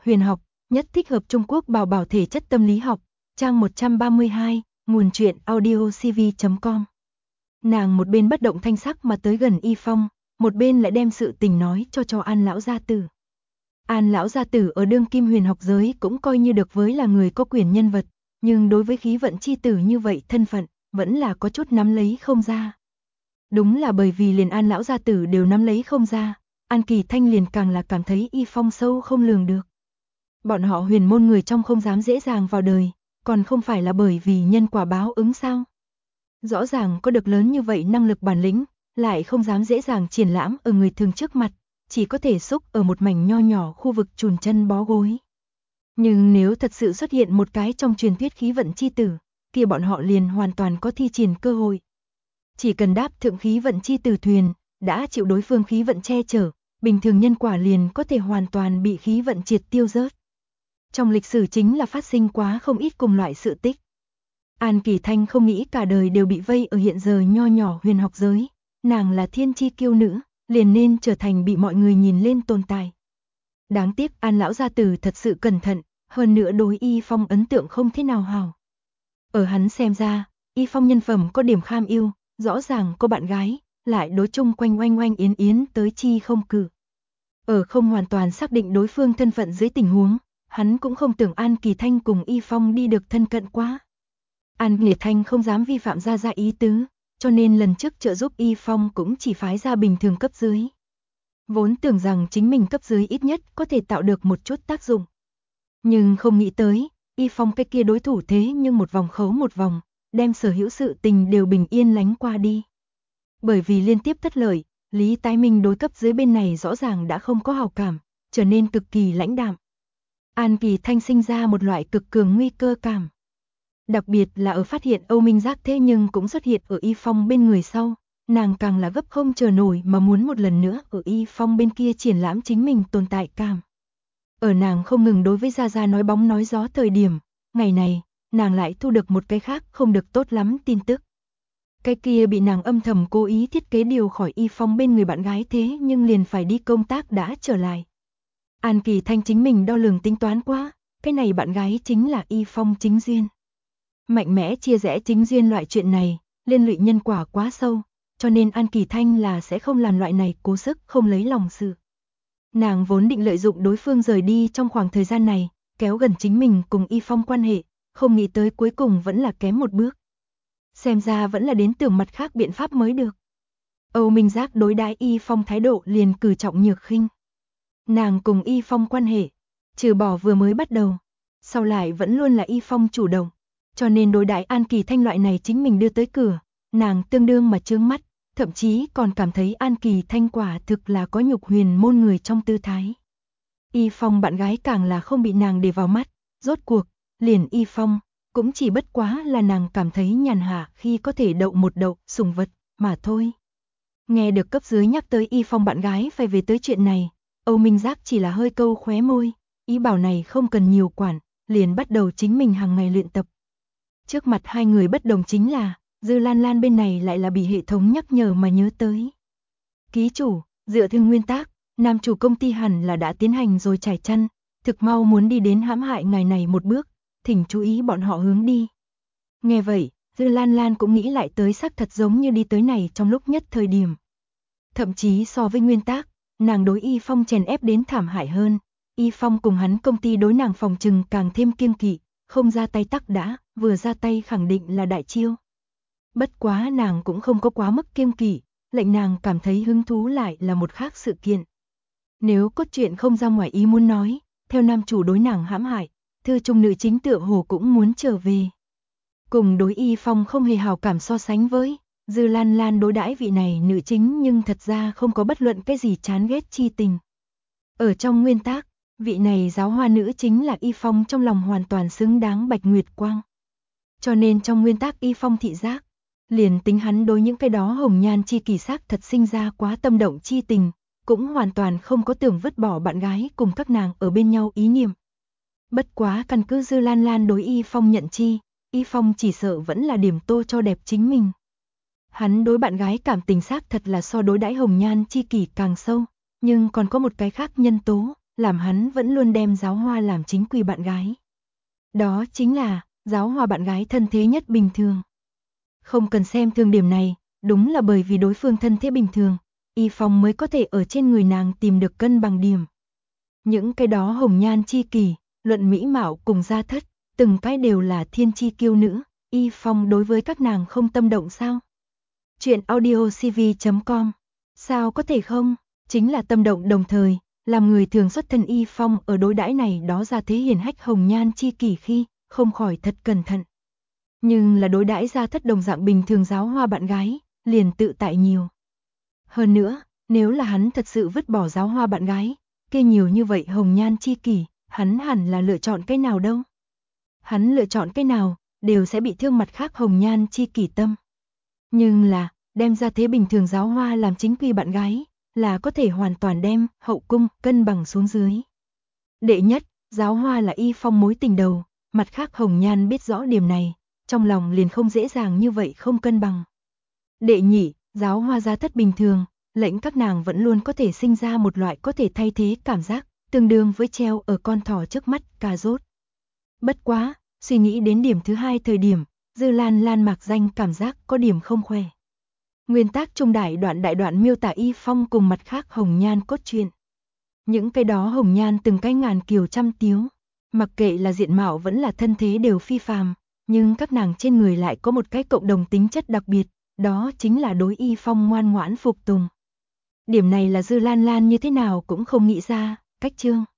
Huyền học, nhất thích hợp Trung Quốc bảo bảo thể chất tâm lý học, trang 132, nguồn truyện audiocv.com. Nàng một bên bất động thanh sắc mà tới gần Y Phong, một bên lại đem sự tình nói cho An lão gia tử. An lão gia tử ở đương kim huyền học giới cũng coi như được với là người có quyền nhân vật, nhưng đối với khí vận chi tử như vậy thân phận, vẫn là có chút nắm lấy không ra. Đúng là bởi vì liền An lão gia tử đều nắm lấy không ra, An Kỳ Thanh liền càng là cảm thấy Y Phong sâu không lường được. Bọn họ huyền môn người trong không dám dễ dàng vào đời, còn không phải là bởi vì nhân quả báo ứng sao? Rõ ràng có được lớn như vậy năng lực bản lĩnh, lại không dám dễ dàng triển lãm ở người thường trước mặt, chỉ có thể xúc ở một mảnh nho nhỏ khu vực chùn chân bó gối. Nhưng nếu thật sự xuất hiện một cái trong truyền thuyết khí vận chi tử, kia bọn họ liền hoàn toàn có thi triển cơ hội. Chỉ cần đáp thượng khí vận chi tử thuyền, đã chịu đối phương khí vận che chở, bình thường nhân quả liền có thể hoàn toàn bị khí vận triệt tiêu rớt. Trong lịch sử chính là phát sinh quá không ít cùng loại sự tích. An Kỳ Thanh không nghĩ cả đời đều bị vây ở hiện giờ nho nhỏ huyền học giới, nàng là thiên chi kiêu nữ, liền nên trở thành bị mọi người nhìn lên tồn tại. Đáng tiếc An lão gia tử thật sự cẩn thận, hơn nữa đối Y Phong ấn tượng không thế nào hào. Ở hắn xem ra, Y Phong nhân phẩm có điểm kham ưu, rõ ràng có bạn gái, lại đối chung quanh oanh oanh yến yến tới chi không cử. Ở không hoàn toàn xác định đối phương thân phận dưới tình huống, hắn cũng không tưởng An Kỳ Thanh cùng Y Phong đi được thân cận quá. An Kỳ Thanh không dám vi phạm ra ý tứ, cho nên lần trước trợ giúp Y Phong cũng chỉ phái ra bình thường cấp dưới. Vốn tưởng rằng chính mình cấp dưới ít nhất có thể tạo được một chút tác dụng. Nhưng không nghĩ tới, Y Phong cái kia đối thủ thế nhưng một vòng khấu một vòng, đem sở hữu sự tình đều bình yên lánh qua đi. Bởi vì liên tiếp thất lợi, Lý Tái Minh đối cấp dưới bên này rõ ràng đã không có hào cảm, trở nên cực kỳ lãnh đạm. An Kỳ Thanh sinh ra một loại cực cường nguy cơ cảm. Đặc biệt là ở phát hiện Âu Minh Giác thế nhưng cũng xuất hiện ở Y Phong bên người sau, nàng càng là gấp không chờ nổi mà muốn một lần nữa ở Y Phong bên kia triển lãm chính mình tồn tại cảm. Ở nàng không ngừng đối với Gia Gia nói bóng nói gió thời điểm, ngày này, nàng lại thu được một cái khác không được tốt lắm tin tức. Cái kia bị nàng âm thầm cố ý thiết kế điều khỏi Y Phong bên người bạn gái thế nhưng liền phải đi công tác đã trở lại. An Kỳ Thanh chính mình đo lường tính toán quá, cái này bạn gái chính là Y Phong chính duyên. Mạnh mẽ chia rẽ chính duyên loại chuyện này, liên lụy nhân quả quá sâu, cho nên An Kỳ Thanh là sẽ không làm loại này cố sức không lấy lòng sự. Nàng vốn định lợi dụng đối phương rời đi trong khoảng thời gian này, kéo gần chính mình cùng Y Phong quan hệ, không nghĩ tới cuối cùng vẫn là kém một bước. Xem ra vẫn là đến tưởng mặt khác biện pháp mới được. Âu Minh Giác đối đãi Y Phong thái độ liền cử trọng nhược khinh. Nàng cùng Y Phong quan hệ, trừ bỏ vừa mới bắt đầu, sau lại vẫn luôn là Y Phong chủ động, cho nên đối đãi An Kỳ Thanh loại này chính mình đưa tới cửa, nàng tương đương mà chướng mắt, thậm chí còn cảm thấy An Kỳ Thanh quả thực là có nhục huyền môn người trong tư thái. Y Phong bạn gái càng là không bị nàng để vào mắt, rốt cuộc, liền Y Phong, cũng chỉ bất quá là nàng cảm thấy nhàn hạ khi có thể đậu một đậu sủng vật, mà thôi. Nghe được cấp dưới nhắc tới Y Phong bạn gái phải về tới chuyện này, Âu Minh Giác chỉ là hơi câu khóe môi, ý bảo này không cần nhiều quản, liền bắt đầu chính mình hàng ngày luyện tập. Trước mặt hai người bất đồng chính là, Dư Lan Lan bên này lại là bị hệ thống nhắc nhở mà nhớ tới. Ký chủ, dựa theo nguyên tắc, nam chủ công ty hẳn là đã tiến hành rồi trải chăn, thực mau muốn đi đến hãm hại ngài này một bước, thỉnh chú ý bọn họ hướng đi. Nghe vậy, Dư Lan Lan cũng nghĩ lại tới xác thật giống như đi tới này trong lúc nhất thời điểm. Thậm chí so với nguyên tắc, nàng đối Y Phong chèn ép đến thảm hại hơn, Y Phong cùng hắn công ty đối nàng phòng trừng càng thêm kiêng kỵ, không ra tay tắc đã, vừa ra tay khẳng định là đại chiêu. Bất quá nàng cũng không có quá mức kiêng kỵ, lệnh nàng cảm thấy hứng thú lại là một khác sự kiện. Nếu cốt truyện không ra ngoài ý muốn nói, theo nam chủ đối nàng hãm hại, thư trung nữ chính tựa hồ cũng muốn trở về. Cùng đối Y Phong không hề hào cảm so sánh với, Dư Lan Lan đối đãi vị này nữ chính nhưng thật ra không có bất luận cái gì chán ghét chi tình. Ở trong nguyên tắc, vị này giáo hoa nữ chính là Y Phong trong lòng hoàn toàn xứng đáng Bạch Nguyệt Quang. Cho nên trong nguyên tắc Y Phong thị giác, liền tính hắn đối những cái đó hồng nhan chi kỳ sắc thật sinh ra quá tâm động chi tình, cũng hoàn toàn không có tưởng vứt bỏ bạn gái cùng các nàng ở bên nhau ý niệm. Bất quá căn cứ Dư Lan Lan đối Y Phong nhận chi, Y Phong chỉ sợ vẫn là điểm tô cho đẹp chính mình. Hắn đối bạn gái cảm tình xác thật là so đối đãi hồng nhan chi kỷ càng sâu, nhưng còn có một cái khác nhân tố, làm hắn vẫn luôn đem Giáo Hoa làm chính quy bạn gái. Đó chính là, Giáo Hoa bạn gái thân thế nhất bình thường. Không cần xem thường điểm này, đúng là bởi vì đối phương thân thế bình thường, Y Phong mới có thể ở trên người nàng tìm được cân bằng điểm. Những cái đó hồng nhan chi kỷ, luận mỹ mạo cùng gia thất, từng cái đều là thiên chi kiêu nữ, Y Phong đối với các nàng không tâm động sao? Chuyện audiocv.com. Sao có thể không? Chính là tâm động đồng thời, làm người thường xuất thân Y Phong ở đối đãi này đó ra thế hiển hách hồng nhan chi kỷ khi, không khỏi thật cẩn thận. Nhưng là đối đãi gia thất đồng dạng bình thường Giáo Hoa bạn gái, liền tự tại nhiều. Hơn nữa, nếu là hắn thật sự vứt bỏ Giáo Hoa bạn gái, kia nhiều như vậy hồng nhan chi kỷ, hắn hẳn là lựa chọn cái nào đâu? Hắn lựa chọn cái nào, đều sẽ bị thương mặt khác hồng nhan chi kỷ tâm. Nhưng là, đem ra thế bình thường Giáo Hoa làm chính quy bạn gái, là có thể hoàn toàn đem hậu cung cân bằng xuống dưới. Đệ nhất, Giáo Hoa là Y Phong mối tình đầu, mặt khác hồng nhan biết rõ điểm này, trong lòng liền không dễ dàng như vậy không cân bằng. Đệ nhị, Giáo Hoa gia thất bình thường, lệnh các nàng vẫn luôn có thể sinh ra một loại có thể thay thế cảm giác, tương đương với treo ở con thỏ trước mắt cà rốt. Bất quá, suy nghĩ đến điểm thứ hai thời điểm, Dư Lan Lan mạc danh cảm giác có điểm không khỏe. Nguyên tác trung đại đoạn miêu tả Y Phong cùng mặt khác hồng nhan cốt truyện. Những cái đó hồng nhan từng cái ngàn kiều trăm tiếu, mặc kệ là diện mạo vẫn là thân thế đều phi phàm, nhưng các nàng trên người lại có một cái cộng đồng tính chất đặc biệt, đó chính là đối Y Phong ngoan ngoãn phục tùng. Điểm này là Dư Lan Lan như thế nào cũng không nghĩ ra, cách chương.